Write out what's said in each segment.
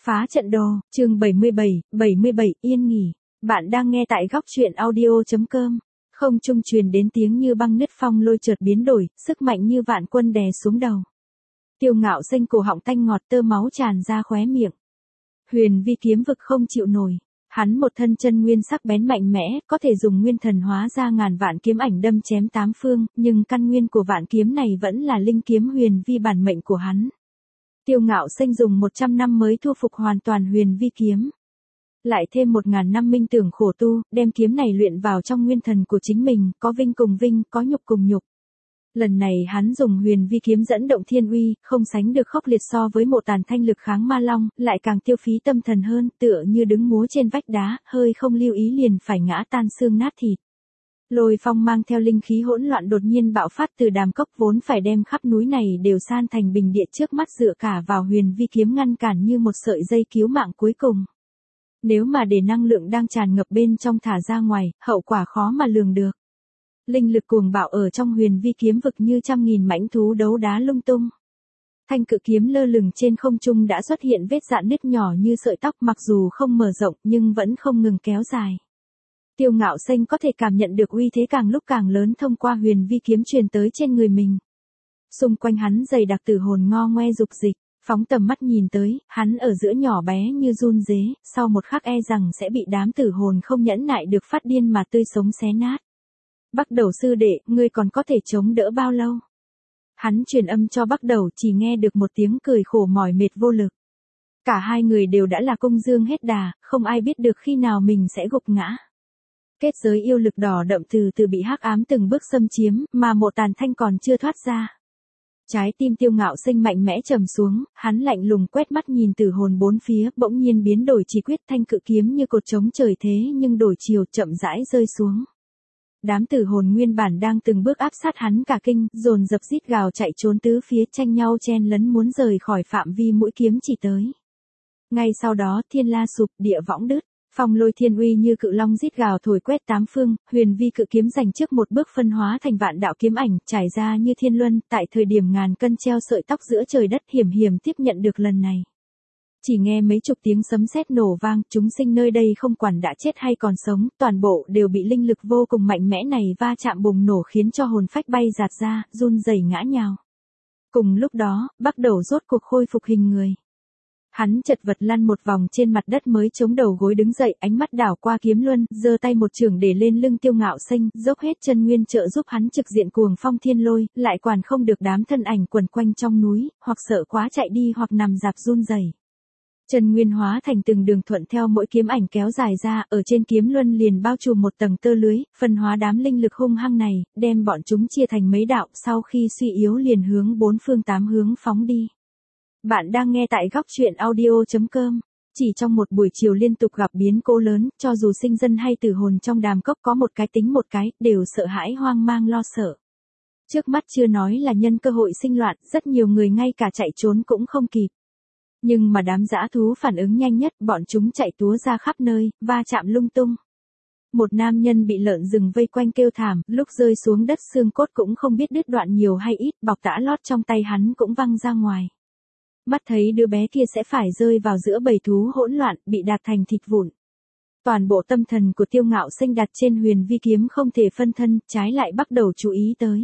Phá trận đồ, chương 77, yên nghỉ. Bạn đang nghe tại góc truyện audio.com. Không trung truyền đến tiếng như băng nứt, phong lôi chợt biến đổi, sức mạnh như vạn quân đè xuống đầu. Tiêu Ngạo Xanh cổ họng tanh ngọt, tơ máu tràn ra khóe miệng. Huyền vi kiếm vực không chịu nổi. Hắn một thân chân nguyên sắc bén mạnh mẽ, có thể dùng nguyên thần hóa ra ngàn vạn kiếm ảnh đâm chém tám phương, nhưng căn nguyên của vạn kiếm này vẫn là linh kiếm huyền vi bản mệnh của hắn. Tiêu Ngạo Xanh dùng 100 năm mới thu phục hoàn toàn huyền vi kiếm. Lại thêm 1000 năm minh tưởng khổ tu, đem kiếm này luyện vào trong nguyên thần của chính mình, có vinh cùng vinh, có nhục cùng nhục. Lần này hắn dùng huyền vi kiếm dẫn động thiên uy, không sánh được khốc liệt so với Mộ Tàn Thanh lực kháng ma long, lại càng tiêu phí tâm thần hơn, tựa như đứng múa trên vách đá, hơi không lưu ý liền phải ngã tan xương nát thịt. Lôi phong mang theo linh khí hỗn loạn đột nhiên bạo phát từ đàm cốc, vốn phải đem khắp núi này đều san thành bình địa, trước mắt dựa cả vào huyền vi kiếm ngăn cản như một sợi dây cứu mạng cuối cùng. Nếu mà để năng lượng đang tràn ngập bên trong thả ra ngoài, hậu quả khó mà lường được. Linh lực cuồng bạo ở trong huyền vi kiếm vực như trăm nghìn mãnh thú đấu đá lung tung. Thanh cự kiếm lơ lửng trên không trung đã xuất hiện vết rạn nứt nhỏ như sợi tóc, mặc dù không mở rộng nhưng vẫn không ngừng kéo dài. Tiêu Ngạo Xanh có thể cảm nhận được uy thế càng lúc càng lớn thông qua huyền vi kiếm truyền tới trên người mình. Xung quanh hắn dày đặc tử hồn ngo ngoe dục dịch, phóng tầm mắt nhìn tới, hắn ở giữa nhỏ bé như run rế, sau một khắc e rằng sẽ bị đám tử hồn không nhẫn nại được phát điên mà tươi sống xé nát. Bắc Đầu sư đệ, ngươi còn có thể chống đỡ bao lâu? Hắn truyền âm cho Bắc Đầu, chỉ nghe được một tiếng cười khổ mỏi mệt vô lực. Cả hai người đều đã là công dương hết đà, không ai biết được khi nào mình sẽ gục ngã. Kết giới yêu lực đỏ đậm từ từ bị hắc ám từng bước xâm chiếm, mà Mộ Tàn Thanh còn chưa thoát ra. Trái tim Tiêu Ngạo Xanh mạnh mẽ trầm xuống, hắn lạnh lùng quét mắt nhìn tử hồn bốn phía, bỗng nhiên biến đổi chỉ quyết, thanh cự kiếm như cột trống trời thế nhưng đổi chiều, chậm rãi rơi xuống. Đám tử hồn nguyên bản đang từng bước áp sát hắn cả kinh, dồn dập rít gào chạy trốn tứ phía, tranh nhau chen lấn muốn rời khỏi phạm vi mũi kiếm chỉ tới. Ngay sau đó thiên la sụp, địa võng đứt. Phong lôi thiên uy như cự long rít gào thổi quét tám phương, huyền vi cự kiếm giành trước một bước phân hóa thành vạn đạo kiếm ảnh, trải ra như thiên luân, tại thời điểm ngàn cân treo sợi tóc giữa trời đất, hiểm hiểm tiếp nhận được lần này. Chỉ nghe mấy chục tiếng sấm sét nổ vang, chúng sinh nơi đây không quản đã chết hay còn sống, toàn bộ đều bị linh lực vô cùng mạnh mẽ này va chạm bùng nổ khiến cho hồn phách bay rạt ra, run rẩy ngã nhào. Cùng lúc đó, Bắc Đầu rốt cuộc khôi phục hình người. Hắn chật vật lăn một vòng trên mặt đất mới chống đầu gối đứng dậy, ánh mắt đảo qua kiếm luân, giơ tay một chưởng để lên lưng Tiêu Ngạo Xanh, dốc hết chân nguyên trợ giúp hắn trực diện cuồng phong thiên lôi, lại quản không được đám thân ảnh quần quanh trong núi, hoặc sợ quá chạy đi hoặc nằm rạp run rẩy. Chân nguyên hóa thành từng đường thuận theo mỗi kiếm ảnh kéo dài ra, ở trên kiếm luân liền bao trùm một tầng tơ lưới, phân hóa đám linh lực hung hăng này, đem bọn chúng chia thành mấy đạo, sau khi suy yếu liền hướng bốn phương tám hướng phóng đi. Bạn đang nghe tại góc truyện audio.com. Chỉ trong một buổi chiều liên tục gặp biến cố lớn, cho dù sinh dân hay tử hồn trong đàm cốc có một cái tính một cái, đều sợ hãi hoang mang lo sợ. Trước mắt chưa nói là nhân cơ hội sinh loạn, rất nhiều người ngay cả chạy trốn cũng không kịp. Nhưng mà đám dã thú phản ứng nhanh nhất, bọn chúng chạy túa ra khắp nơi, va chạm lung tung. Một nam nhân bị lợn rừng vây quanh kêu thảm, lúc rơi xuống đất xương cốt cũng không biết đứt đoạn nhiều hay ít, bọc tã lót trong tay hắn cũng văng ra ngoài. Mắt thấy đứa bé kia sẽ phải rơi vào giữa bầy thú hỗn loạn, bị đạp thành thịt vụn. Toàn bộ tâm thần của Tiêu Ngạo Xanh đặt trên huyền vi kiếm không thể phân thân, trái lại Bắt Đầu chú ý tới.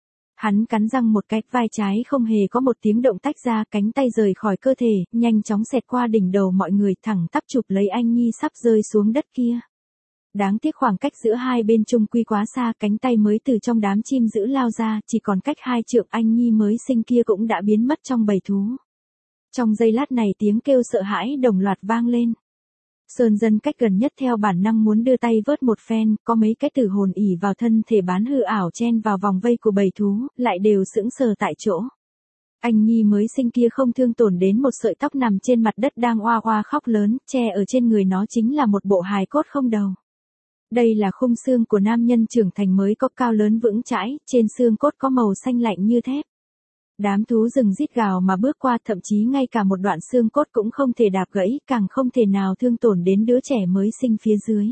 Hắn cắn răng một cái, vai trái không hề có một tiếng động tách ra, cánh tay rời khỏi cơ thể, nhanh chóng xẹt qua đỉnh đầu mọi người, thẳng tắp chụp lấy anh nhi sắp rơi xuống đất kia. Đáng tiếc khoảng cách giữa hai bên chung quy quá xa, cánh tay mới từ trong đám chim dữ lao ra, chỉ còn cách 2 trượng, anh nhi mới sinh kia cũng đã biến mất trong bầy thú. Trong giây lát này tiếng kêu sợ hãi đồng loạt vang lên. Sơn dân cách gần nhất theo bản năng muốn đưa tay vớt một phen, có mấy cái tử hồn ỉ vào thân thể bán hư ảo chen vào vòng vây của bầy thú, lại đều sững sờ tại chỗ. Anh nhi mới sinh kia không thương tổn đến một sợi tóc, nằm trên mặt đất đang oa oa khóc lớn, che ở trên người nó chính là một bộ hài cốt không đầu. Đây là khung xương của nam nhân trưởng thành mới có, cao lớn vững chãi, trên xương cốt có màu xanh lạnh như thép. Đám thú rừng rít gào mà bước qua, thậm chí ngay cả một đoạn xương cốt cũng không thể đạp gãy, càng không thể nào thương tổn đến đứa trẻ mới sinh phía dưới.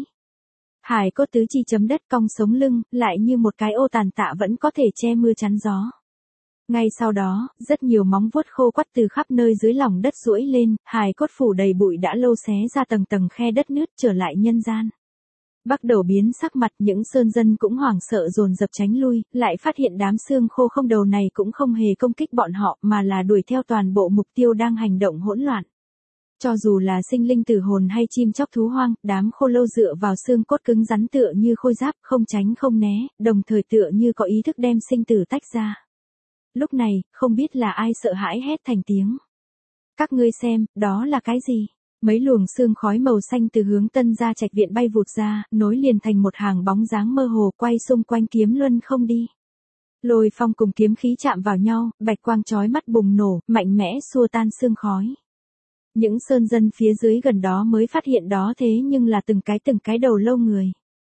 Hài cốt tứ chi chấm đất, cong sống lưng, lại như một cái ô tàn tạ vẫn có thể che mưa chắn gió. Ngay sau đó, rất nhiều móng vuốt khô quắt từ khắp nơi dưới lòng đất duỗi lên, hài cốt phủ đầy bụi đã lâu xé ra tầng tầng khe đất nứt trở lại nhân gian. Bắt đầu biến sắc mặt, những sơn dân cũng hoảng sợ dồn dập tránh lui, lại phát hiện đám xương khô không đầu này cũng không hề công kích bọn họ mà là đuổi theo toàn bộ mục tiêu đang hành động hỗn loạn. Cho dù là sinh linh tử hồn hay chim chóc thú hoang, đám khô lâu dựa vào xương cốt cứng rắn tựa như khôi giáp, không tránh không né, đồng thời tựa như có ý thức đem sinh tử tách ra. Lúc này, không biết là ai sợ hãi hét thành tiếng. Các ngươi xem, đó là cái gì? Mấy luồng sương khói màu xanh từ hướng Tân Gia Trạch viện bay vụt ra, nối liền thành một hàng bóng dáng mơ hồ quay xung quanh kiếm luân không đi. Lôi phong cùng kiếm khí chạm vào nhau, bạch quang chói mắt bùng nổ, mạnh mẽ xua tan sương khói. Những sơn dân phía dưới gần đó mới phát hiện đó thế nhưng là từng cái đầu lâu người.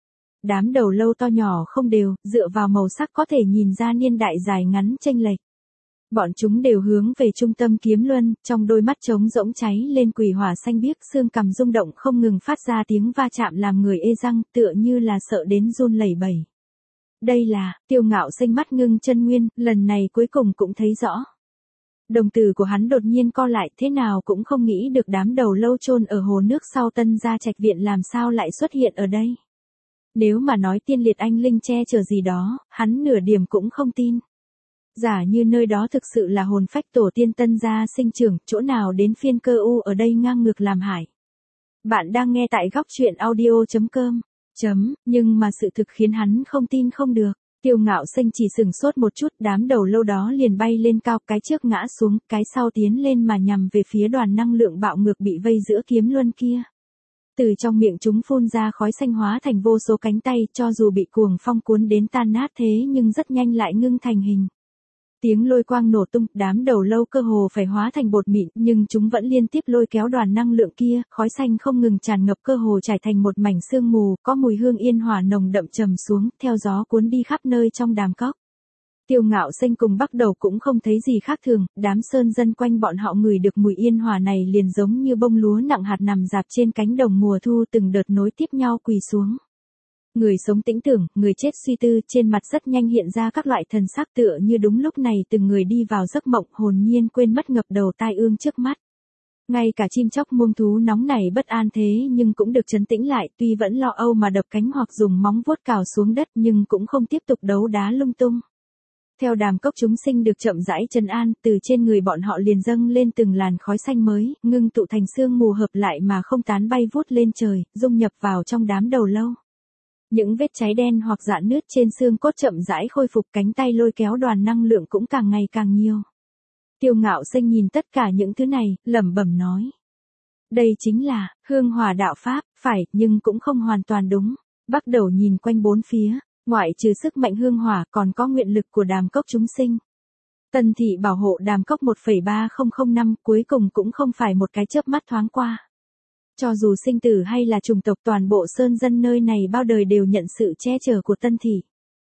Đám đầu lâu to nhỏ không đều, dựa vào màu sắc có thể nhìn ra niên đại dài ngắn chênh lệch. Bọn chúng đều hướng về trung tâm kiếm luân, trong đôi mắt trống rỗng cháy lên quỷ hỏa xanh biếc, xương cằm rung động không ngừng phát ra tiếng va chạm làm người ê răng, tựa như là sợ đến run lẩy bẩy. Đây là, Tiêu Ngạo Xanh mắt ngưng chân nguyên, lần này cuối cùng cũng thấy rõ. Đồng tử của hắn đột nhiên co lại, thế nào cũng không nghĩ được đám đầu lâu chôn ở hồ nước sau Tân Gia Trạch viện làm sao lại xuất hiện ở đây. Nếu mà nói tiên liệt anh linh che chở gì đó, hắn nửa điểm cũng không tin. Giả như nơi đó thực sự là hồn phách tổ tiên Tân Gia sinh trưởng, chỗ nào đến phiên cơ u ở đây ngang ngược làm hại. Bạn đang nghe tại góc truyện audio.com. Nhưng mà sự thực khiến hắn không tin không được. Tiêu Ngạo Xanh chỉ sừng sốt một chút, đám đầu lâu đó liền bay lên cao, cái trước ngã xuống, cái sau tiến lên mà nhằm về phía đoàn năng lượng bạo ngược bị vây giữa kiếm luân kia. Từ trong miệng chúng phun ra khói xanh hóa thành vô số cánh tay, cho dù bị cuồng phong cuốn đến tan nát thế nhưng rất nhanh lại ngưng thành hình. Tiếng lôi quang nổ tung, đám đầu lâu cơ hồ phải hóa thành bột mịn, nhưng chúng vẫn liên tiếp lôi kéo đoàn năng lượng kia, khói xanh không ngừng tràn ngập cơ hồ trải thành một mảnh sương mù, có mùi hương yên hỏa nồng đậm trầm xuống, theo gió cuốn đi khắp nơi trong đàm cốc. Tiêu Ngạo Xanh cùng Bắc Đầu cũng không thấy gì khác thường, đám sơn dân quanh bọn họ ngửi được mùi yên hỏa này liền giống như bông lúa nặng hạt nằm rạp trên cánh đồng mùa thu từng đợt nối tiếp nhau quỳ xuống. Người sống tĩnh tưởng, người chết suy tư, trên mặt rất nhanh hiện ra các loại thần sắc tựa như đúng lúc này từng người đi vào giấc mộng hồn nhiên quên mất ngập đầu tai ương trước mắt. Ngay cả chim chóc muông thú nóng này bất an thế nhưng cũng được trấn tĩnh lại, tuy vẫn lo âu mà đập cánh hoặc dùng móng vuốt cào xuống đất nhưng cũng không tiếp tục đấu đá lung tung. Theo đàm cốc chúng sinh được chậm rãi trấn an, từ trên người bọn họ liền dâng lên từng làn khói xanh mới, ngưng tụ thành sương mù hợp lại mà không tán bay vút lên trời, dung nhập vào trong đám đầu lâu. Những vết cháy đen hoặc rạn nứt trên xương cốt chậm rãi khôi phục, cánh tay lôi kéo đoàn năng lượng cũng càng ngày càng nhiều. Tiêu Ngạo Xanh nhìn tất cả những thứ này, lẩm bẩm nói. Đây chính là, hương hỏa đạo pháp, phải, nhưng cũng không hoàn toàn đúng. Bắt đầu nhìn quanh bốn phía, ngoại trừ sức mạnh hương hỏa còn có nguyện lực của đàm cốc chúng sinh. Tần thị bảo hộ đàm cốc 1,3005 năm cuối cùng cũng không phải một cái chớp mắt thoáng qua. Cho dù sinh tử hay là chủng tộc toàn bộ sơn dân nơi này bao đời đều nhận sự che chở của Tân thị.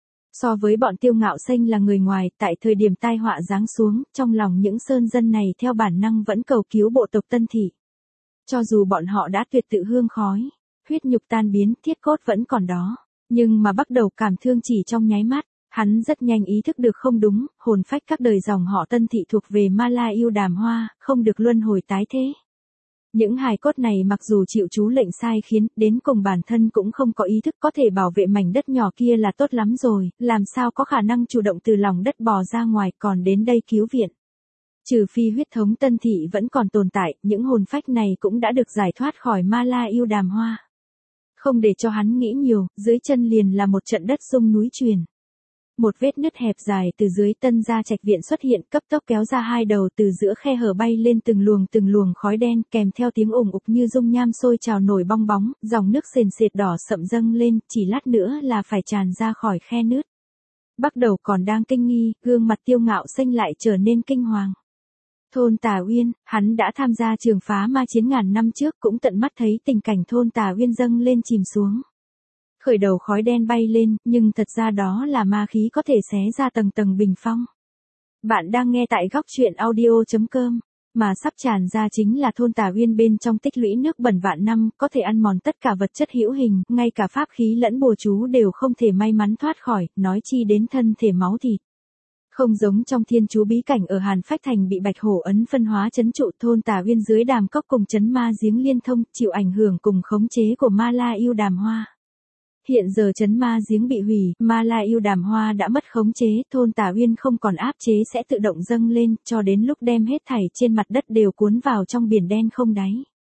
So với bọn Tiêu Ngạo Xanh là người ngoài, tại thời điểm tai họa giáng xuống, trong lòng những sơn dân này theo bản năng vẫn cầu cứu bộ tộc Tân thị. Cho dù bọn họ đã tuyệt tự hương khói, huyết nhục tan biến, thiết cốt vẫn còn đó, nhưng mà bắt đầu cảm thương chỉ trong nháy mắt, hắn rất nhanh ý thức được không đúng, hồn phách các đời dòng họ Tân thị thuộc về Ma La Yêu Đàm Hoa, không được luân hồi tái thế. Những hài cốt này mặc dù chịu chú lệnh sai khiến, đến cùng bản thân cũng không có ý thức có thể bảo vệ mảnh đất nhỏ kia là tốt lắm rồi, làm sao có khả năng chủ động từ lòng đất bò ra ngoài còn đến đây cứu viện. Trừ phi huyết thống Tân thị vẫn còn tồn tại, những hồn phách này cũng đã được giải thoát khỏi Ma La Yêu Đàm Hoa. Không để cho hắn nghĩ nhiều, dưới chân liền là một trận đất rung núi chuyền. Một vết nứt hẹp dài từ dưới Tân Gia Trạch viện xuất hiện, cấp tốc kéo ra hai đầu, từ giữa khe hở bay lên từng luồng khói đen, kèm theo tiếng ùng ục như dung nham sôi trào nổi bong bóng, dòng nước sền sệt đỏ sậm dâng lên, chỉ lát nữa là phải tràn ra khỏi khe nứt. Bắt đầu còn đang kinh nghi, gương mặt Tiêu Ngạo Xanh lại trở nên kinh hoàng. Thôn Tà Uyên, hắn đã tham gia trường phá ma chiến ngàn năm trước, cũng tận mắt thấy tình cảnh thôn Tà Uyên dâng lên chìm xuống. Khởi đầu khói đen bay lên, nhưng thật ra đó là ma khí có thể xé ra tầng tầng bình phong. Bạn đang nghe tại góc truyện audio.com, mà sắp tràn ra chính là thôn Tà Uyên bên trong tích lũy nước bẩn vạn năm, có thể ăn mòn tất cả vật chất hữu hình, ngay cả pháp khí lẫn bùa chú đều không thể may mắn thoát khỏi, nói chi đến thân thể máu thịt. Không giống trong thiên chú bí cảnh ở Hàn Phách Thành bị Bạch Hổ ấn phân hóa trấn trụ, thôn Tà Uyên dưới đàm cốc cùng trấn ma giếng liên thông, chịu ảnh hưởng cùng khống chế của Ma La Yêu Đàm Hoa. Hiện giờ trấn ma giếng bị hủy, Ma La Yêu Đàm Hoa đã mất khống chế, thôn Tà Uyên không còn áp chế sẽ tự động dâng lên, cho đến lúc đem hết thảy trên mặt đất đều cuốn vào trong biển đen không đáy.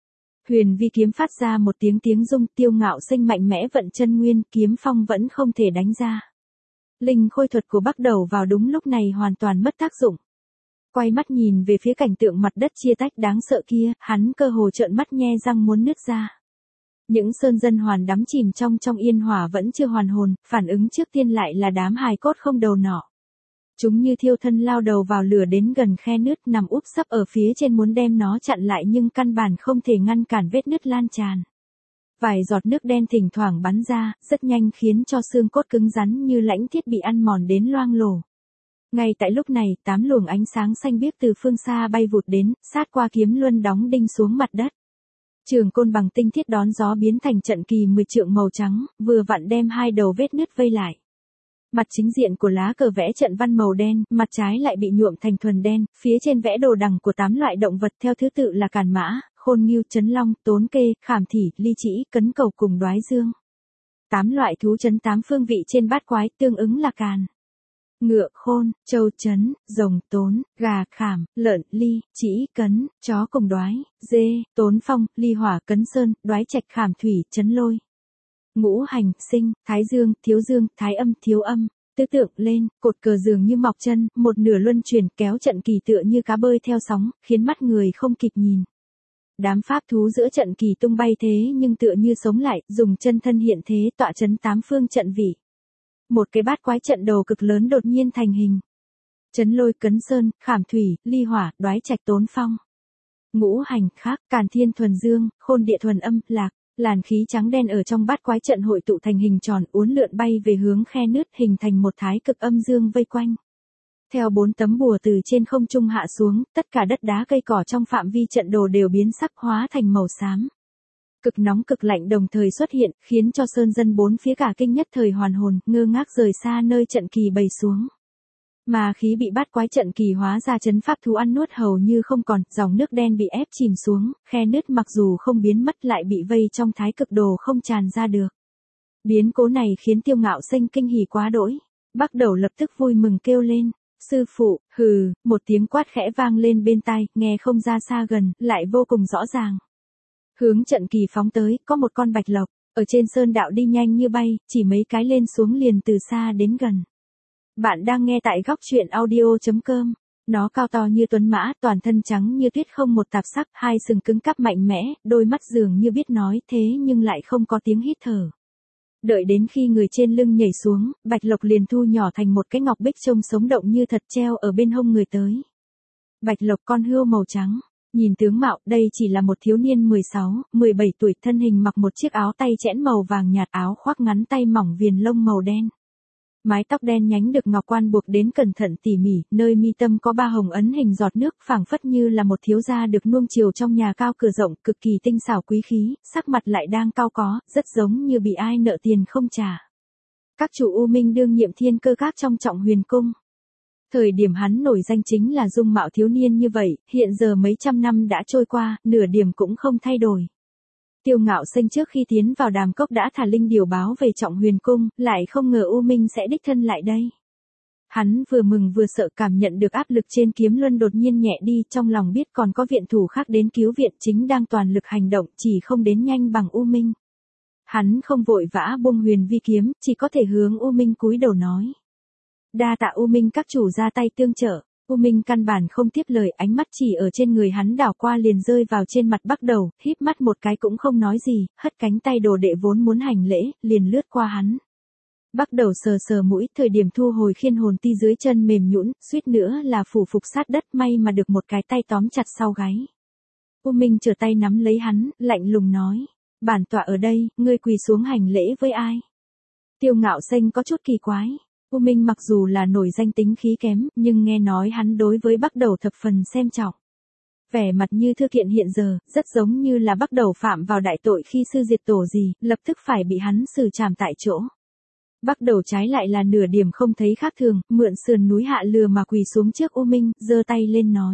Huyền vi kiếm phát ra một tiếng rung, Tiêu Ngạo Sinh mạnh mẽ vận chân nguyên, kiếm phong vẫn không thể đánh ra. Linh khôi thuật của Bắc Đầu vào đúng lúc này hoàn toàn mất tác dụng. Quay mắt nhìn về phía cảnh tượng mặt đất chia tách đáng sợ kia, hắn cơ hồ trợn mắt nhe răng muốn nứt ra. Những sơn dân hoàn đắm chìm trong yên hỏa vẫn chưa hoàn hồn, phản ứng trước tiên lại là đám hài cốt không đầu nọ. Chúng như thiêu thân lao đầu vào lửa đến gần khe nứt, nằm úp sấp ở phía trên muốn đem nó chặn lại nhưng căn bản không thể ngăn cản vết nứt lan tràn. Vài giọt nước đen thỉnh thoảng bắn ra, rất nhanh khiến cho xương cốt cứng rắn như lãnh thiết bị ăn mòn đến loang lổ. Ngay tại lúc này, 8 luồng ánh sáng xanh biếc từ phương xa bay vụt đến, sát qua kiếm luân đóng đinh xuống mặt đất. Trường côn bằng tinh thiết đón gió biến thành trận kỳ 10 trượng màu trắng, vừa vặn đem hai đầu vết nứt vây lại. Mặt chính diện của lá cờ vẽ trận văn màu đen, mặt trái lại bị nhuộm thành thuần đen, phía trên vẽ đồ đằng của 8 loại động vật theo thứ tự là càn mã, khôn ngưu, trấn long, tốn kê, khảm thỉ, ly trĩ, cấn cầu cùng đoái dương. 8 loại thú trấn 8 phương vị trên bát quái tương ứng là càn, ngựa, khôn, trâu, trấn, rồng, tốn, gà, khảm, lợn, ly, trĩ, cấn, chó cùng đoái, dê, tốn phong, ly hỏa, cấn sơn, đoái trạch, khảm thủy, trấn lôi. Ngũ hành, sinh, thái dương, thái âm, thiếu âm, tứ tượng lên, cột cờ dường như mọc chân, một nửa luân chuyển kéo trận kỳ tựa như cá bơi theo sóng, khiến mắt người không kịp nhìn. Đám pháp thú giữa trận kỳ tung bay thế nhưng tựa như sống lại, dùng chân thân hiện thế tọa trấn 8 phương trận vị. Một cái bát quái trận đồ cực lớn đột nhiên thành hình. Trấn lôi, cấn sơn, khảm thủy, ly hỏa, đoái trạch, tốn phong. Ngũ hành khác, càn thiên thuần dương, khôn địa thuần âm, lạc. Làn khí trắng đen ở trong bát quái trận hội tụ thành hình tròn, uốn lượn bay về hướng khe nứt, hình thành một thái cực âm dương vây quanh. Theo 4 tấm bùa từ trên không trung hạ xuống, tất cả đất đá cây cỏ trong phạm vi trận đồ đều biến sắc hóa thành màu xám. Cực nóng cực lạnh đồng thời xuất hiện, khiến cho sơn dân bốn phía cả kinh nhất thời hoàn hồn, ngơ ngác rời xa nơi trận kỳ bày xuống. Mà khí bị bát quái trận kỳ hóa ra chấn pháp thú ăn nuốt hầu như không còn, dòng nước đen bị ép chìm xuống, khe nứt mặc dù không biến mất lại bị vây trong thái cực đồ không tràn ra được. Biến cố này khiến Tiêu Ngạo Sinh kinh hỉ quá đỗi. Bắc Đầu lập tức vui mừng kêu lên, sư phụ, hừ, một tiếng quát khẽ vang lên bên tai, nghe không ra xa gần, lại vô cùng rõ ràng. Hướng trận kỳ phóng tới, có một con bạch lộc, ở trên sơn đạo đi nhanh như bay, chỉ mấy cái lên xuống liền từ xa đến gần. Bạn đang nghe tại góc truyện audio.com. Nó cao to như tuấn mã, toàn thân trắng như tuyết không một tạp sắc, hai sừng cứng cáp mạnh mẽ, đôi mắt dường như biết nói thế nhưng lại không có tiếng hít thở. Đợi đến khi người trên lưng nhảy xuống, bạch lộc liền thu nhỏ thành một cái ngọc bích trông sống động như thật treo ở bên hông người tới. Bạch lộc con hươu màu trắng. Nhìn tướng mạo, đây chỉ là một thiếu niên 16, 17 tuổi, thân hình mặc một chiếc áo tay chẽn màu vàng nhạt, áo khoác ngắn tay mỏng viền lông màu đen. Mái tóc đen nhánh được ngọc quan buộc đến cẩn thận tỉ mỉ, nơi mi tâm có 3 hồng ấn hình giọt nước, phảng phất như là một thiếu gia được nuông chiều trong nhà cao cửa rộng, cực kỳ tinh xảo quý khí, sắc mặt lại đang cau có, rất giống như bị ai nợ tiền không trả. Các chủ U Minh đương nhiệm thiên cơ các trong Trọng Huyền cung. Thời điểm hắn nổi danh chính là dung mạo thiếu niên như vậy, hiện giờ mấy trăm năm đã trôi qua, nửa điểm cũng không thay đổi. Tiêu Ngạo Sinh trước khi tiến vào đàm cốc đã thả linh điều báo về Trọng Huyền cung, lại không ngờ U Minh sẽ đích thân lại đây. Hắn vừa mừng vừa sợ, cảm nhận được áp lực trên kiếm luân đột nhiên nhẹ đi, trong lòng biết còn có viện thủ khác đến cứu viện, chính đang toàn lực hành động, chỉ không đến nhanh bằng U Minh. Hắn không vội vã buông huyền vi kiếm, chỉ có thể hướng U Minh cúi đầu nói. Đa tạ U Minh các chủ ra tay tương trợ. U Minh căn bản không tiếp lời, ánh mắt chỉ ở trên người hắn đảo qua liền rơi vào trên mặt Bắc Đầu, híp mắt một cái cũng không nói gì, hất cánh tay đồ đệ vốn muốn hành lễ, liền lướt qua hắn. Bắc Đầu sờ sờ mũi, thời điểm thu hồi khiên hồn ti dưới chân mềm nhũn, suýt nữa là phủ phục sát đất, may mà được một cái tay tóm chặt sau gáy. U Minh trở tay nắm lấy hắn, lạnh lùng nói, bản tọa ở đây, ngươi quỳ xuống hành lễ với ai? Tiêu Ngạo Sinh có chút kỳ quái. U Minh mặc dù là nổi danh tính khí kém, nhưng nghe nói hắn đối với Bắc Đầu thập phần xem trọng. Vẻ mặt như thư kiện hiện giờ, rất giống như là Bắc Đầu phạm vào đại tội khi sư diệt tổ gì, lập tức phải bị hắn xử trảm tại chỗ. Bắt đầu trái lại là nửa điểm không thấy khác thường, mượn sườn núi hạ lừa mà quỳ xuống trước U Minh, giơ tay lên nói.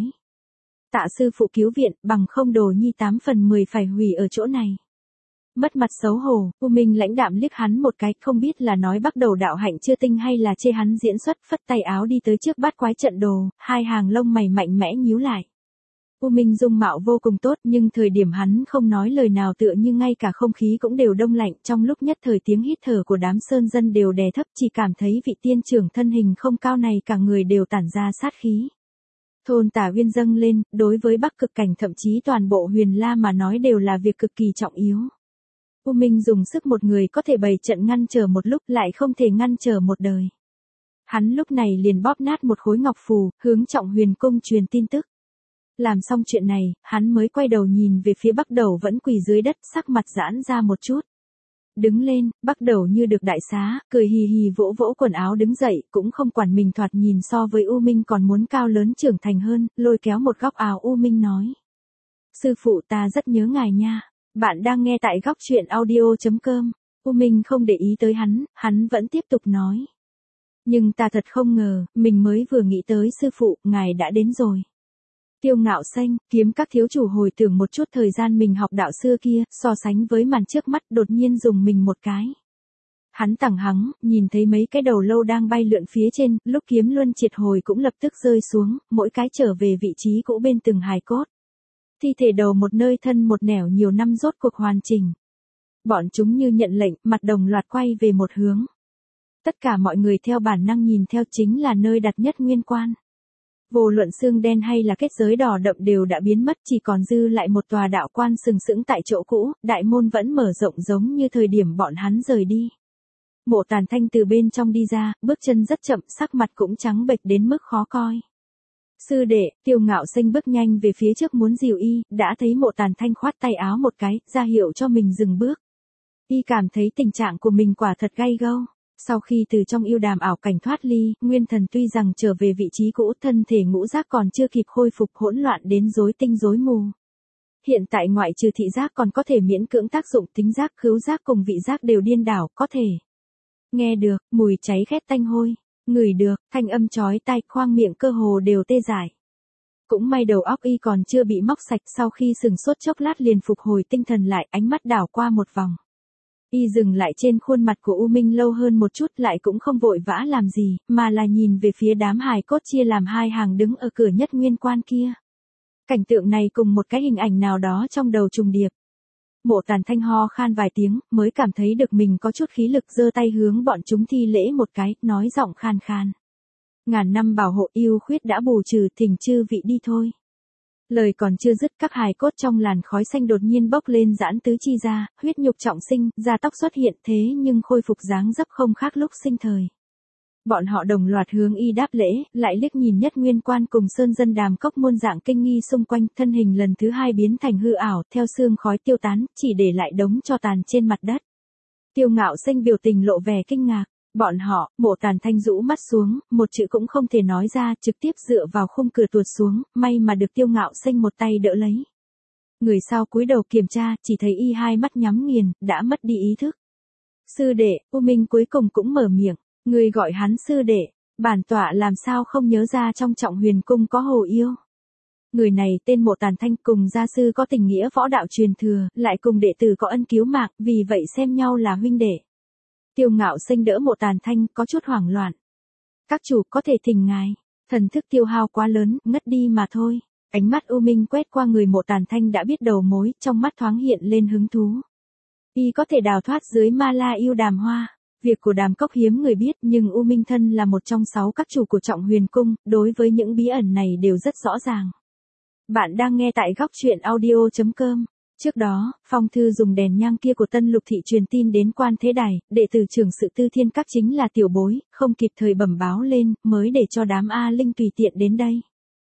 Tạ sư phụ cứu viện, bằng không đồ nhi 8 phần 10 phải hủy ở chỗ này. Mất mặt xấu hổ, U Minh lãnh đạm liếc hắn một cái, không biết là nói bắt đầu đạo hạnh chưa tinh hay là chê hắn diễn xuất, phất tay áo đi tới trước bát quái trận đồ, hai hàng lông mày mạnh mẽ nhíu lại. U Minh dung mạo vô cùng tốt, nhưng thời điểm hắn không nói lời nào tựa như ngay cả không khí cũng đều đông lạnh, trong lúc nhất thời tiếng hít thở của đám sơn dân đều đè thấp, chỉ cảm thấy vị tiên trưởng thân hình không cao này cả người đều tản ra sát khí. Thôn Tả Uyên dâng lên, đối với Bắc Cực Cảnh thậm chí toàn bộ Huyền La mà nói đều là việc cực kỳ trọng yếu. U Minh dùng sức một người có thể bày trận ngăn trở một lúc lại không thể ngăn trở một đời. Hắn lúc này liền bóp nát một khối ngọc phù, hướng Trọng Huyền Cung truyền tin tức. Làm xong chuyện này, hắn mới quay đầu nhìn về phía Bắc Đầu vẫn quỳ dưới đất, sắc mặt giãn ra một chút. Đứng lên, Bắc Đầu như được đại xá, cười hì hì vỗ vỗ quần áo đứng dậy, cũng không quản mình thoạt nhìn so với U Minh còn muốn cao lớn trưởng thành hơn, lôi kéo một góc áo U Minh nói. Sư phụ ta rất nhớ ngài nha. Bạn đang nghe tại góc truyện audio.com. U Minh không để ý tới hắn vẫn tiếp tục nói. Nhưng ta thật không ngờ, mình mới vừa nghĩ tới sư phụ, ngài đã đến rồi. Tiêu Ngạo Xanh, kiếm các thiếu chủ hồi tưởng một chút thời gian mình học đạo xưa kia, so sánh với màn trước mắt đột nhiên dùng mình một cái. Hắn tẳng hắng, nhìn thấy mấy cái đầu lâu đang bay lượn phía trên, lúc kiếm luân triệt hồi cũng lập tức rơi xuống, mỗi cái trở về vị trí cũ bên từng hài cốt. Thi thể đầu một nơi thân một nẻo nhiều năm rốt cuộc hoàn chỉnh. Bọn chúng như nhận lệnh, mặt đồng loạt quay về một hướng. Tất cả mọi người theo bản năng nhìn theo chính là nơi đặt nhất nguyên quan. Vô luận xương đen hay là kết giới đỏ đậm đều đã biến mất, chỉ còn dư lại một tòa đạo quan sừng sững tại chỗ cũ, đại môn vẫn mở rộng giống như thời điểm bọn hắn rời đi. Mộ Tàn Thanh từ bên trong đi ra, bước chân rất chậm, sắc mặt cũng trắng bệch đến mức khó coi. Sư đệ, Tiêu Ngạo Xanh bước nhanh về phía trước muốn dìu y, đã thấy Mộ Tàn Thanh khoát tay áo một cái, ra hiệu cho mình dừng bước. Y cảm thấy tình trạng của mình quả thật gay gâu. Sau khi từ trong yêu đàm ảo cảnh thoát ly, nguyên thần tuy rằng trở về vị trí cũ, thân thể ngũ giác còn chưa kịp khôi phục, hỗn loạn đến rối tinh rối mù. Hiện tại ngoại trừ thị giác còn có thể miễn cưỡng tác dụng tính giác, khứu giác cùng vị giác đều điên đảo, có thể nghe được mùi cháy khét tanh hôi, ngửi được thanh âm chói tai, khoang miệng cơ hồ đều tê dại. Cũng may đầu óc y còn chưa bị móc sạch, sau khi sừng sốt chốc lát liền phục hồi tinh thần lại, ánh mắt đảo qua một vòng. Y dừng lại trên khuôn mặt của U Minh lâu hơn một chút, lại cũng không vội vã làm gì, mà là nhìn về phía đám hài cốt chia làm hai hàng đứng ở cửa nhất nguyên quan kia. Cảnh tượng này cùng một cái hình ảnh nào đó trong đầu trùng điệp. Mộ Tàn Thanh ho khan vài tiếng, mới cảm thấy được mình có chút khí lực, giơ tay hướng bọn chúng thi lễ một cái, nói giọng khan khan. Ngàn năm bảo hộ yêu khuyết đã bù trừ, thỉnh chư vị đi thôi. Lời còn chưa dứt, các hài cốt trong làn khói xanh đột nhiên bốc lên giãn tứ chi ra, huyết nhục trọng sinh, da tóc xuất hiện, thế nhưng khôi phục dáng dấp không khác lúc sinh thời. Bọn họ đồng loạt hướng y đáp lễ, lại liếc nhìn nhất nguyên quan cùng sơn dân đàm cốc muôn dạng kinh nghi xung quanh, thân hình lần thứ hai biến thành hư ảo, theo sương khói tiêu tán, chỉ để lại đống tro tàn trên mặt đất. Tiêu Ngạo Xanh biểu tình lộ vẻ kinh ngạc. Bọn họ, Mộ Tàn Thanh rũ mắt xuống, một chữ cũng không thể nói ra, trực tiếp dựa vào khung cửa tuột xuống, may mà được Tiêu Ngạo Xanh một tay đỡ lấy. Người sau cúi đầu kiểm tra, chỉ thấy y hai mắt nhắm nghiền, đã mất đi ý thức. Sư đệ, U Minh cuối cùng cũng mở miệng, người gọi hắn sư đệ, bản tọa làm sao không nhớ ra trong Trọng Huyền Cung có hồ yêu. Người này tên Mộ Tàn Thanh, cùng gia sư có tình nghĩa võ đạo truyền thừa, lại cùng đệ tử có ân cứu mạng, vì vậy xem nhau là huynh đệ. Tiêu Ngạo Xanh đỡ Mộ Tàn Thanh, có chút hoảng loạn. Các chủ có thể thỉnh ngài, thần thức tiêu hao quá lớn, ngất đi mà thôi. Ánh mắt U Minh quét qua người Mộ Tàn Thanh đã biết đầu mối, trong mắt thoáng hiện lên hứng thú. Y có thể đào thoát dưới ma la yêu đàm hoa. Việc của đàm cốc hiếm người biết, nhưng U Minh thân là một trong 6 các chủ của Trọng Huyền Cung, đối với những bí ẩn này đều rất rõ ràng. Bạn đang nghe tại góc truyện audio.com. Trước đó, phong thư dùng đèn nhang kia của Tân Lục Thị truyền tin đến Quan Thế Đài, đệ tử trưởng sự Tư Thiên Các chính là tiểu bối, không kịp thời bẩm báo lên, mới để cho đám A Linh tùy tiện đến đây.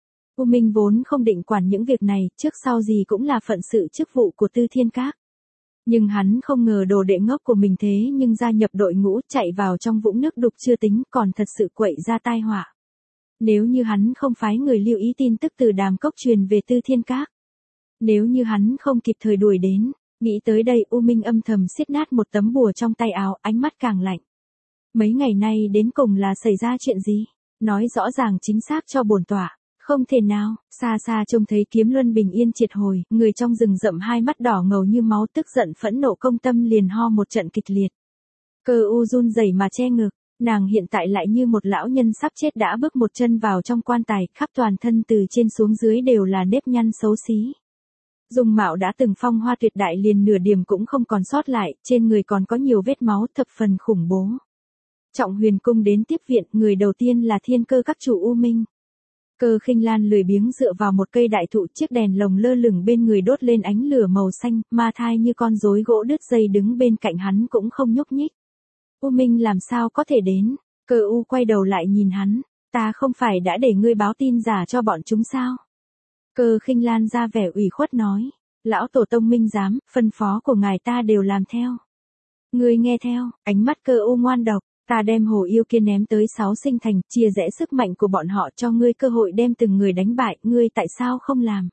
U Minh vốn không định quản những việc này, trước sau gì cũng là phận sự chức vụ của Tư Thiên Các. Nhưng hắn không ngờ đồ đệ ngốc của mình thế nhưng gia nhập đội ngũ, chạy vào trong vũng nước đục chưa tính, còn thật sự quậy ra tai họa. Nếu như hắn không phái người lưu ý tin tức từ đàm cốc truyền về Tư Thiên Các. Nếu như hắn không kịp thời đuổi đến, nghĩ tới đây U Minh âm thầm siết nát một tấm bùa trong tay áo, ánh mắt càng lạnh. Mấy ngày nay đến cùng là xảy ra chuyện gì? Nói rõ ràng chính xác cho bổn tọa. Không thể nào, xa xa trông thấy Kiếm Luân bình yên triệt hồi, người trong rừng rậm hai mắt đỏ ngầu như máu tức giận phẫn nộ công tâm liền ho một trận kịch liệt. Cơ u run rẩy mà che ngực, nàng hiện tại lại như một lão nhân sắp chết đã bước một chân vào trong quan tài, khắp toàn thân từ trên xuống dưới đều là nếp nhăn xấu xí. Dung mạo đã từng phong hoa tuyệt đại liền nửa điểm cũng không còn sót lại, trên người còn có nhiều vết máu thập phần khủng bố. Trọng Huyền cung đến tiếp viện, người đầu tiên là Thiên Cơ các chủ U Minh. Cơ Khinh Lan lười biếng dựa vào một cây đại thụ, chiếc đèn lồng lơ lửng bên người đốt lên ánh lửa màu xanh, ma thai như con rối gỗ đứt dây đứng bên cạnh hắn cũng không nhúc nhích. U Minh làm sao có thể đến? Cơ u quay đầu lại nhìn hắn, ta không phải đã để ngươi báo tin giả cho bọn chúng sao? Cơ Khinh Lan ra vẻ ủy khuất nói, lão tổ tông minh giám, phân phó của ngài ta đều làm theo. Ngươi nghe theo, ánh mắt Cơ u ngoan độc, ta đem hồ yêu kia ném tới 6 sinh thành, chia rẽ sức mạnh của bọn họ cho ngươi cơ hội đem từng người đánh bại, ngươi tại sao không làm?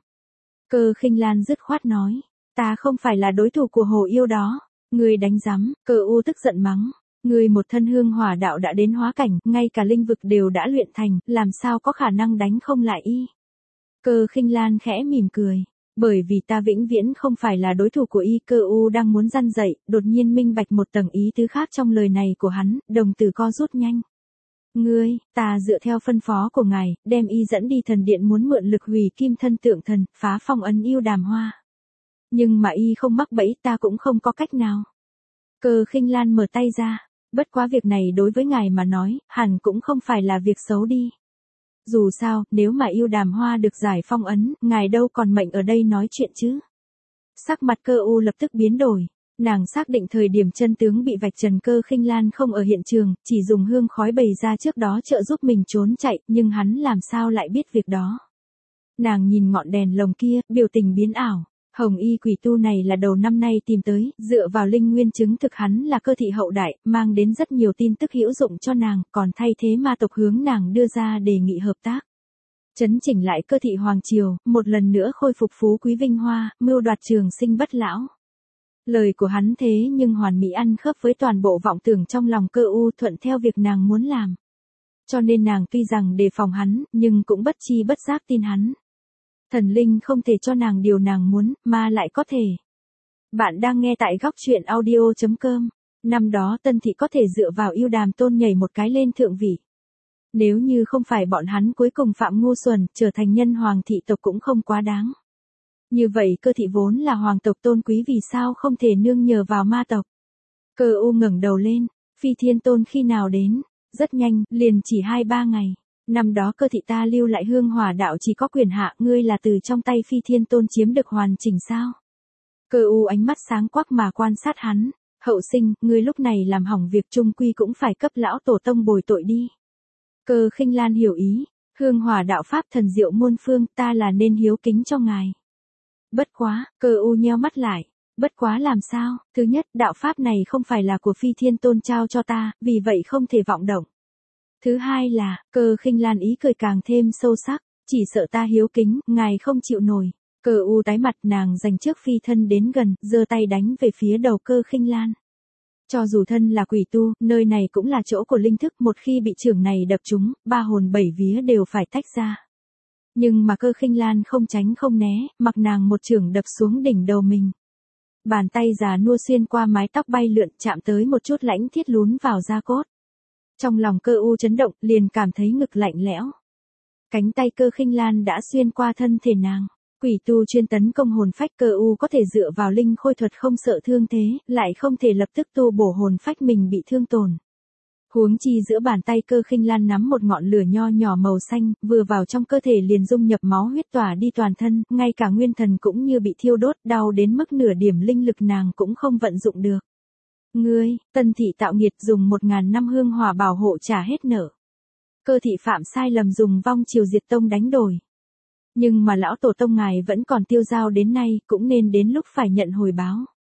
Cơ Khinh Lan dứt khoát nói, ta không phải là đối thủ của hồ yêu đó, ngươi đánh rắm, Cơ u tức giận mắng. Ngươi một thân hương hỏa đạo đã đến hóa cảnh, ngay cả linh vực đều đã luyện thành, làm sao có khả năng đánh không lại y? Cơ Khinh Lan khẽ mỉm cười, bởi vì ta vĩnh viễn không phải là đối thủ của y. Cơ u đang muốn răn dậy, đột nhiên minh bạch một tầng ý tứ khác trong lời này của hắn, đồng tử co rút nhanh. Ngươi, ta dựa theo phân phó của ngài, đem y dẫn đi thần điện muốn mượn lực hủy kim thân tượng thần, phá phong ấn yêu đàm hoa. Nhưng mà y không mắc bẫy, ta cũng không có cách nào. Cơ Khinh Lan mở tay ra. Bất quá việc này đối với ngài mà nói, hẳn cũng không phải là việc xấu đi. Dù sao, nếu mà yêu đàm hoa được giải phong ấn, ngài đâu còn mệnh ở đây nói chuyện chứ. Sắc mặt Cơ u lập tức biến đổi, nàng xác định thời điểm chân tướng bị vạch trần. Cơ Khinh Lan không ở hiện trường, chỉ dùng hương khói bày ra trước đó trợ giúp mình trốn chạy, nhưng hắn làm sao lại biết việc đó. Nàng nhìn ngọn đèn lồng kia, biểu tình biến ảo. Hồng y quỷ tu này là đầu năm nay tìm tới, dựa vào linh nguyên chứng thực hắn là cơ thị hậu đại, mang đến rất nhiều tin tức hữu dụng cho nàng, còn thay thế ma tộc hướng nàng đưa ra đề nghị hợp tác. Chấn chỉnh lại cơ thị hoàng triều, một lần nữa khôi phục phú quý vinh hoa, mưu đoạt trường sinh bất lão. Lời của hắn thế nhưng hoàn mỹ ăn khớp với toàn bộ vọng tưởng trong lòng Cơ u, thuận theo việc nàng muốn làm. Cho nên nàng tuy rằng đề phòng hắn, nhưng cũng bất chi bất giác tin hắn. Thần linh không thể cho nàng điều nàng muốn, mà lại có thể. Bạn đang nghe tại góc truyện audio.com. Năm đó Tân Thị có thể dựa vào yêu đàm tôn nhảy một cái lên thượng vị. Nếu như không phải bọn hắn cuối cùng phạm ngu xuẩn, trở thành nhân hoàng thị tộc cũng không quá đáng. Như vậy Cơ thị vốn là hoàng tộc tôn quý, vì sao không thể nương nhờ vào ma tộc? Cơ u ngẩng đầu lên, Phi Thiên Tôn khi nào đến? Rất nhanh, liền chỉ 2-3 ngày. Năm đó Cơ thị ta lưu lại hương hỏa đạo chỉ có quyền hạ, ngươi là từ trong tay Phi Thiên Tôn chiếm được hoàn chỉnh sao? Cơ u ánh mắt sáng quắc mà quan sát hắn, hậu sinh, ngươi lúc này làm hỏng việc trung quy cũng phải cấp lão tổ tông bồi tội đi. Cơ Khinh Lan hiểu ý, hương hỏa đạo pháp thần diệu muôn phương, ta là nên hiếu kính cho ngài. Bất quá, Cơ u nheo mắt lại, bất quá làm sao? Thứ nhất, đạo pháp này không phải là của Phi Thiên Tôn trao cho ta, vì vậy không thể vọng động. Thứ hai là, Cơ Khinh Lan ý cười càng thêm sâu sắc, chỉ sợ ta hiếu kính, ngài không chịu nổi. Cơ u tái mặt, nàng giành trước phi thân đến gần, giơ tay đánh về phía đầu Cơ Khinh Lan. Cho dù thân là quỷ tu, nơi này cũng là chỗ của linh thức, một khi bị chưởng này đập trúng, 3 hồn 7 vía đều phải tách ra. Nhưng mà Cơ Khinh Lan không tránh không né, mặc nàng một chưởng đập xuống đỉnh đầu mình. Bàn tay già nua xuyên qua mái tóc bay lượn, chạm tới một chút lãnh thiết lún vào da cốt. Trong lòng Cơ u chấn động, liền cảm thấy ngực lạnh lẽo. Cánh tay Cơ Khinh Lan đã xuyên qua thân thể nàng. Quỷ tu chuyên tấn công hồn phách, Cơ u có thể dựa vào linh khôi thuật không sợ thương thế, lại không thể lập tức tu bổ hồn phách mình bị thương tổn. Huống chi giữa bàn tay Cơ Khinh Lan nắm một ngọn lửa nho nhỏ màu xanh, vừa vào trong cơ thể liền dung nhập máu huyết tỏa đi toàn thân, ngay cả nguyên thần cũng như bị thiêu đốt, đau đến mức nửa điểm linh lực nàng cũng không vận dụng được. Ngươi, Tân Thị tạo nghiệt, dùng 1000 năm hương hỏa bảo hộ trả hết nợ. Cơ thị phạm sai lầm dùng vong triều diệt tông đánh đổi. Nhưng mà lão tổ tông ngài vẫn còn tiêu dao đến nay, cũng nên đến lúc phải nhận hồi báo.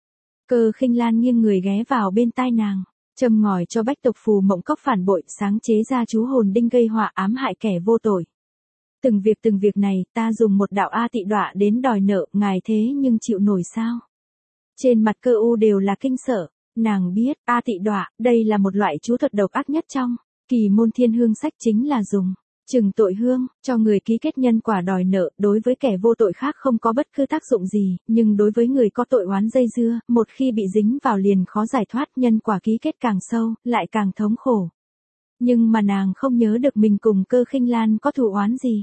Cơ Khinh Lan nghiêng người ghé vào bên tai nàng, châm ngòi cho bách tộc phù mộng cốc phản bội, sáng chế ra chú hồn đinh gây họa ám hại kẻ vô tội. Từng việc này, ta dùng một đạo A Tị đọa đến đòi nợ, ngài thế nhưng chịu nổi sao? Trên mặt Cơ u đều là kinh sợ. Nàng biết, A Tị Đọa, đây là một loại chú thuật độc ác nhất trong kỳ môn thiên hương sách, chính là dùng trừng tội hương, cho người ký kết nhân quả đòi nợ. Đối với kẻ vô tội khác không có bất cứ tác dụng gì, nhưng đối với người có tội oán dây dưa, một khi bị dính vào liền khó giải thoát, nhân quả ký kết càng sâu, lại càng thống khổ. Nhưng mà nàng không nhớ được mình cùng Cơ Khinh Lan có thù oán gì.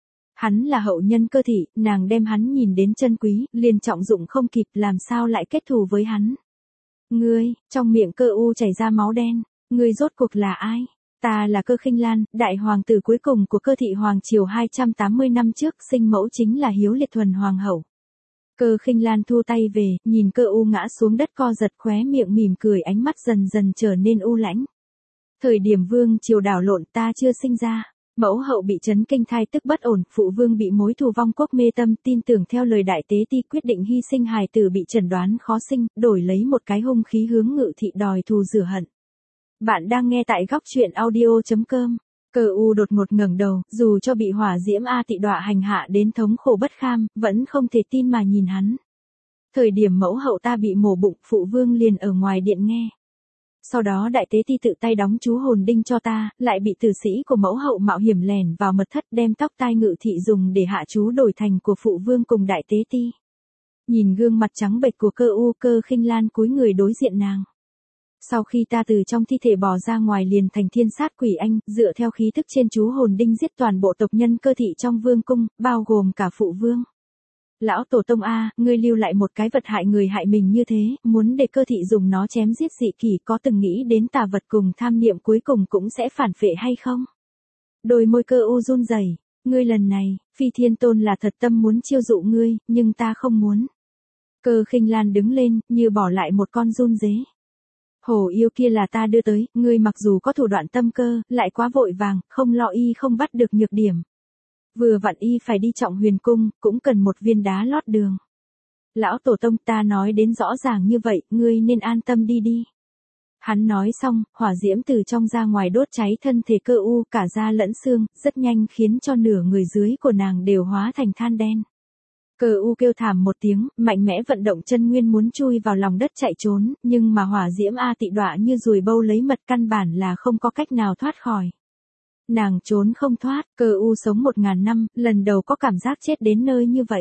Hắn là hậu nhân Cơ thị, nàng đem hắn nhìn đến chân quý, liền trọng dụng không kịp, làm sao lại kết thù với hắn. Ngươi, trong miệng Cơ U chảy ra máu đen, ngươi rốt cuộc là ai? Ta là Cơ Khinh Lan, đại hoàng tử cuối cùng của Cơ thị hoàng triều 280 năm trước, sinh mẫu chính là Hiếu Liệt Thuần hoàng hậu. Cơ Khinh Lan thu tay về, nhìn Cơ U ngã xuống đất co giật khóe miệng mỉm cười, ánh mắt dần dần trở nên u lãnh. Thời điểm vương triều đảo lộn, ta chưa sinh ra. Mẫu hậu bị chấn kinh thai tức bất ổn, phụ vương bị mối thù vong quốc mê tâm, tin tưởng theo lời đại tế ti, quyết định hy sinh hài tử bị chẩn đoán khó sinh, đổi lấy một cái hung khí hướng Ngự thị đòi thù rửa hận. Bạn đang nghe tại góc truyện audio.com. Cơ U đột ngột ngẩng đầu, dù cho bị hỏa diễm A Tị Đọa hành hạ đến thống khổ bất kham, vẫn không thể tin mà nhìn hắn. Thời điểm mẫu hậu ta bị mổ bụng, phụ vương liền ở ngoài điện nghe. Sau đó đại tế ti tự tay đóng chú hồn đinh cho ta, lại bị tử sĩ của mẫu hậu mạo hiểm lẻn vào mật thất, đem tóc tai Ngự thị dùng để hạ chú đổi thành của phụ vương cùng đại tế ti. Nhìn gương mặt trắng bệch của Cơ U, Cơ Khinh Lan cúi người đối diện nàng. Sau khi ta từ trong thi thể bò ra ngoài liền thành thiên sát quỷ anh, dựa theo khí thức trên chú hồn đinh giết toàn bộ tộc nhân Cơ thị trong vương cung, bao gồm cả phụ vương. Lão tổ tông A, ngươi lưu lại một cái vật hại người hại mình như thế, muốn để Cơ thị dùng nó chém giết dị kỷ, có từng nghĩ đến tà vật cùng tham niệm cuối cùng cũng sẽ phản phệ hay không? Đôi môi Cơ U run rẩy, ngươi lần này, Phi Thiên Tôn là thật tâm muốn chiêu dụ ngươi, nhưng ta không muốn. Cơ Khinh Lan đứng lên, như bỏ lại một con run dế. Hổ yêu kia là ta đưa tới, ngươi mặc dù có thủ đoạn tâm cơ, lại quá vội vàng, không lo y không bắt được nhược điểm. Vừa vặn y phải đi Trọng Huyền cung, cũng cần một viên đá lót đường. Lão tổ tông, ta nói đến rõ ràng như vậy, ngươi nên an tâm đi đi. Hắn nói xong, hỏa diễm từ trong ra ngoài đốt cháy thân thể Cơ U, cả da lẫn xương, rất nhanh khiến cho nửa người dưới của nàng đều hóa thành than đen. Cơ U kêu thảm một tiếng, mạnh mẽ vận động chân nguyên muốn chui vào lòng đất chạy trốn, nhưng mà hỏa diễm A Tị Đọa như ruồi bâu lấy mật, căn bản là không có cách nào thoát khỏi. Nàng trốn không thoát, Cơ U sống 1000 năm, lần đầu có cảm giác chết đến nơi như vậy.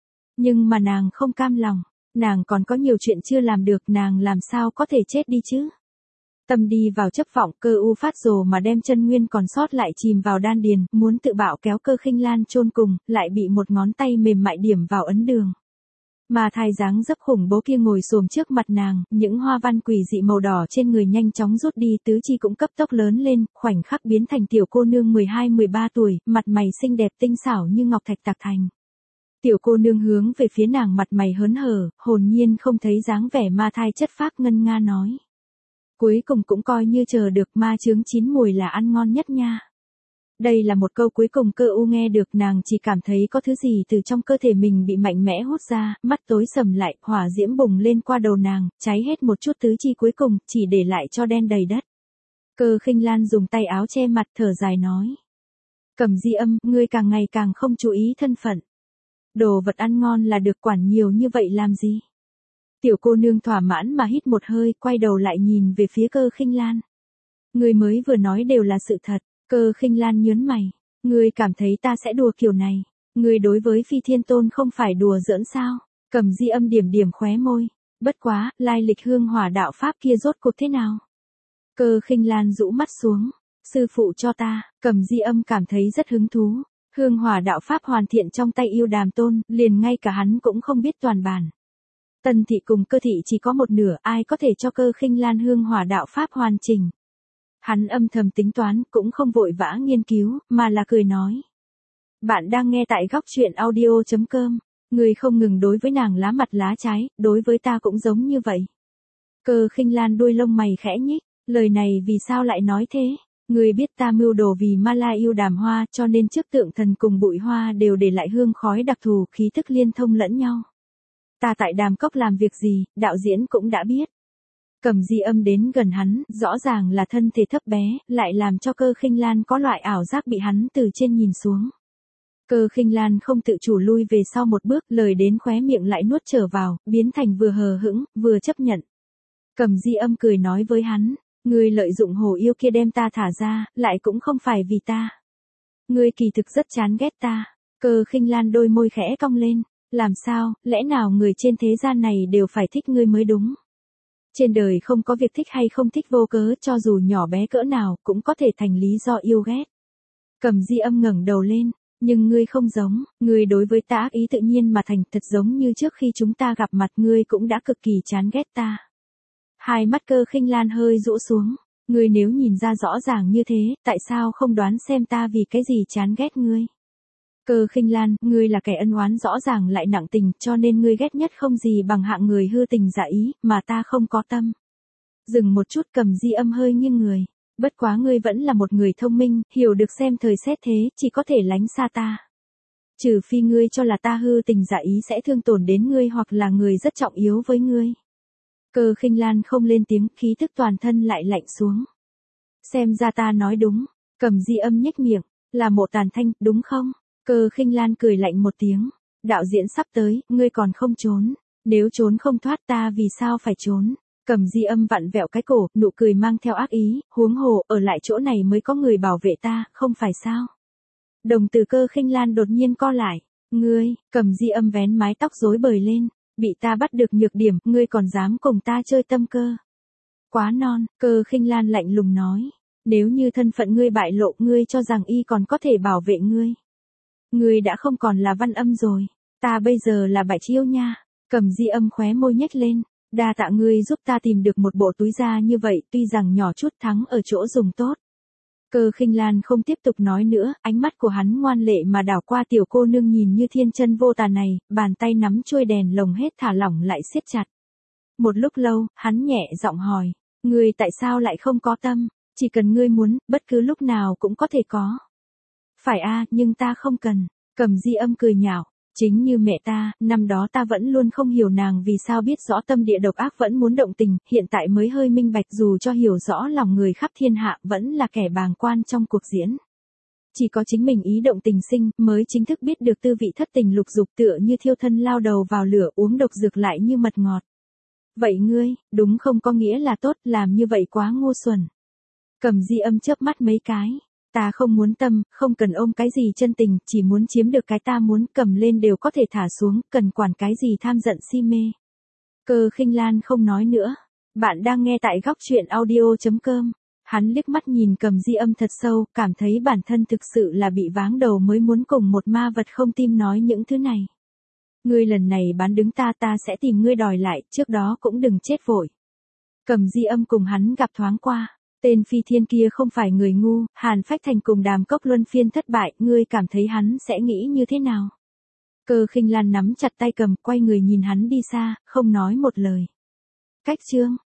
Nhưng mà nàng không cam lòng, nàng còn có nhiều chuyện chưa làm được, nàng làm sao có thể chết đi chứ? Tâm đi vào chấp vọng, Cơ U phát rồ mà đem chân nguyên còn sót lại chìm vào đan điền, muốn tự bạo kéo Cơ Khinh Lan chôn cùng, lại bị một ngón tay mềm mại điểm vào ấn đường. Mà thai dáng dấp khủng bố kia ngồi xổm trước mặt nàng, những hoa văn quỷ dị màu đỏ trên người nhanh chóng rút đi, tứ chi cũng cấp tốc lớn lên, khoảnh khắc biến thành tiểu cô nương 12-13 tuổi, mặt mày xinh đẹp tinh xảo như ngọc thạch tạc thành. Tiểu cô nương hướng về phía nàng mặt mày hớn hở, hồn nhiên không thấy dáng vẻ ma thai chất phác, ngân nga nói. Cuối cùng cũng coi như chờ được, ma chướng chín mùi là ăn ngon nhất nha. Đây là một câu cuối cùng Cơ U nghe được, nàng chỉ cảm thấy có thứ gì từ trong cơ thể mình bị mạnh mẽ hút ra, mắt tối sầm lại, hỏa diễm bùng lên qua đầu nàng, cháy hết một chút tứ chi cuối cùng, chỉ để lại cho đen đầy đất. Cơ Khinh Lan dùng tay áo che mặt thở dài nói. Cẩm Di Âm, ngươi càng ngày càng không chú ý thân phận. Đồ vật ăn ngon là được, quản nhiều như vậy làm gì? Tiểu cô nương thỏa mãn mà hít một hơi, quay đầu lại nhìn về phía Cơ Khinh Lan. Ngươi mới vừa nói đều là sự thật. Cơ Khinh Lan nhớn mày. Ngươi cảm thấy ta sẽ đùa kiểu này? Ngươi đối với Phi Thiên Tôn không phải đùa giỡn sao? Cẩm Di Âm điểm điểm khóe môi. Bất quá, lai lịch hương hỏa đạo pháp kia rốt cuộc thế nào? Cơ Khinh Lan rũ mắt xuống. Sư phụ cho ta. Cẩm Di Âm cảm thấy rất hứng thú. Hương hỏa đạo pháp hoàn thiện trong tay Yêu Đàm Tôn, liền ngay cả hắn cũng không biết toàn bản. Tần thị cùng Cơ thị chỉ có một nửa, ai có thể cho Cơ Khinh Lan hương hỏa đạo pháp hoàn chỉnh. Hắn âm thầm tính toán, cũng không vội vã nghiên cứu, mà là cười nói. Bạn đang nghe tại góc truyện audio.com. Người không ngừng đối với nàng lá mặt lá trái, đối với ta cũng giống như vậy. Cơ Khinh Lan đuôi lông mày khẽ nhích, lời này vì sao lại nói thế? Người biết ta mưu đồ vì Ma La Yêu Đàm Hoa, cho nên trước tượng thần cùng bụi hoa đều để lại hương khói đặc thù, khí thức liên thông lẫn nhau. Ta tại Đàm Cốc làm việc gì, đạo diễn cũng đã biết. Cẩm Di Âm đến gần hắn, rõ ràng là thân thể thấp bé, lại làm cho Cơ Khinh Lan có loại ảo giác bị hắn từ trên nhìn xuống. Cơ Khinh Lan không tự chủ lui về sau một bước, lời đến khóe miệng lại nuốt trở vào, biến thành vừa hờ hững, vừa chấp nhận. Cầm Di Âm cười nói với hắn, ngươi lợi dụng hồ yêu kia đem ta thả ra, lại cũng không phải vì ta. Ngươi kỳ thực rất chán ghét ta. Cơ Khinh Lan đôi môi khẽ cong lên, làm sao, lẽ nào người trên thế gian này đều phải thích ngươi mới đúng. Trên đời không có việc thích hay không thích vô cớ, cho dù nhỏ bé cỡ nào cũng có thể thành lý do yêu ghét. Cầm Di Âm ngẩng đầu lên, nhưng ngươi không giống, ngươi đối với ta ác ý tự nhiên mà thành, thật giống như trước khi chúng ta gặp mặt ngươi cũng đã cực kỳ chán ghét ta. Hai mắt Cơ Khinh Lan hơi rũ xuống, ngươi nếu nhìn ra rõ ràng như thế, tại sao không đoán xem ta vì cái gì chán ghét ngươi? Cơ Khinh Lan, ngươi là kẻ ân oán rõ ràng lại nặng tình, cho nên ngươi ghét nhất không gì bằng hạng người hư tình giả ý, mà ta không có tâm. Dừng một chút, Cầm Di Âm hơi nghiêng người. Bất quá ngươi vẫn là một người thông minh, hiểu được xem thời xét thế, chỉ có thể lánh xa ta. Trừ phi ngươi cho là ta hư tình giả ý sẽ thương tổn đến ngươi hoặc là người rất trọng yếu với ngươi. Cơ Khinh Lan không lên tiếng, khí tức toàn thân lại lạnh xuống. Xem ra ta nói đúng. Cầm Di Âm nhếch miệng, là Mộ Tàn Thanh, đúng không? Cơ Khinh Lan cười lạnh một tiếng. Đạo diễn sắp tới, ngươi còn không trốn. Nếu trốn không thoát ta vì sao phải trốn? Cầm Di Âm vặn vẹo cái cổ, nụ cười mang theo ác ý, huống hồ, ở lại chỗ này mới có người bảo vệ ta, không phải sao? Đồng tử Cơ Khinh Lan đột nhiên co lại. Ngươi, Cầm Di Âm vén mái tóc rối bời lên. Bị ta bắt được nhược điểm, ngươi còn dám cùng ta chơi tâm cơ. Quá non, Cơ Khinh Lan lạnh lùng nói. Nếu như thân phận ngươi bại lộ, ngươi cho rằng y còn có thể bảo vệ ngươi. Ngươi đã không còn là Văn Âm rồi. Ta bây giờ là Bạch Chiêu nha. Cầm Di Âm khóe môi nhếch lên. Đa tạ ngươi giúp ta tìm được một bộ túi da như vậy, tuy rằng nhỏ chút thắng ở chỗ dùng tốt. Cơ Khinh Lan không tiếp tục nói nữa, ánh mắt của hắn ngoan lệ mà đảo qua tiểu cô nương nhìn như thiên chân vô tà này, bàn tay nắm chuôi đèn lồng hết thả lỏng lại siết chặt. Một lúc lâu, hắn nhẹ giọng hỏi, ngươi tại sao lại không có tâm, chỉ cần ngươi muốn, bất cứ lúc nào cũng có thể có. Phải a, nhưng ta không cần. Cầm Di Âm cười nhạo, chính như mẹ ta, năm đó ta vẫn luôn không hiểu nàng vì sao biết rõ tâm địa độc ác vẫn muốn động tình, hiện tại mới hơi minh bạch, dù cho hiểu rõ lòng người khắp thiên hạ vẫn là kẻ bàng quan trong cuộc diễn. Chỉ có chính mình ý động tình sinh mới chính thức biết được tư vị thất tình lục dục, tựa như thiêu thân lao đầu vào lửa uống độc dược lại như mật ngọt. Vậy ngươi, đúng không có nghĩa là tốt, làm như vậy quá ngu xuẩn. Cầm Di Âm chớp mắt mấy cái. Ta không muốn tâm, không cần ôm cái gì chân tình, chỉ muốn chiếm được cái ta muốn, cầm lên đều có thể thả xuống, cần quản cái gì tham giận si mê. Cơ Khinh Lan không nói nữa. Bạn đang nghe tại góc truyện audio.com. Hắn liếc mắt nhìn Cầm Di Âm thật sâu, cảm thấy bản thân thực sự là bị váng đầu mới muốn cùng một ma vật không tim nói những thứ này. Ngươi lần này bán đứng ta, ta sẽ tìm ngươi đòi lại, trước đó cũng đừng chết vội. Cầm Di Âm cùng hắn gặp thoáng qua. Tên phi thiên kia không phải người ngu, Hàn Phách Thành cùng Đàm Cốc luân phiên thất bại, ngươi cảm thấy hắn sẽ nghĩ như thế nào? Cơ Khinh Lan nắm chặt tay cầm, quay người nhìn hắn đi xa, không nói một lời. Cách chương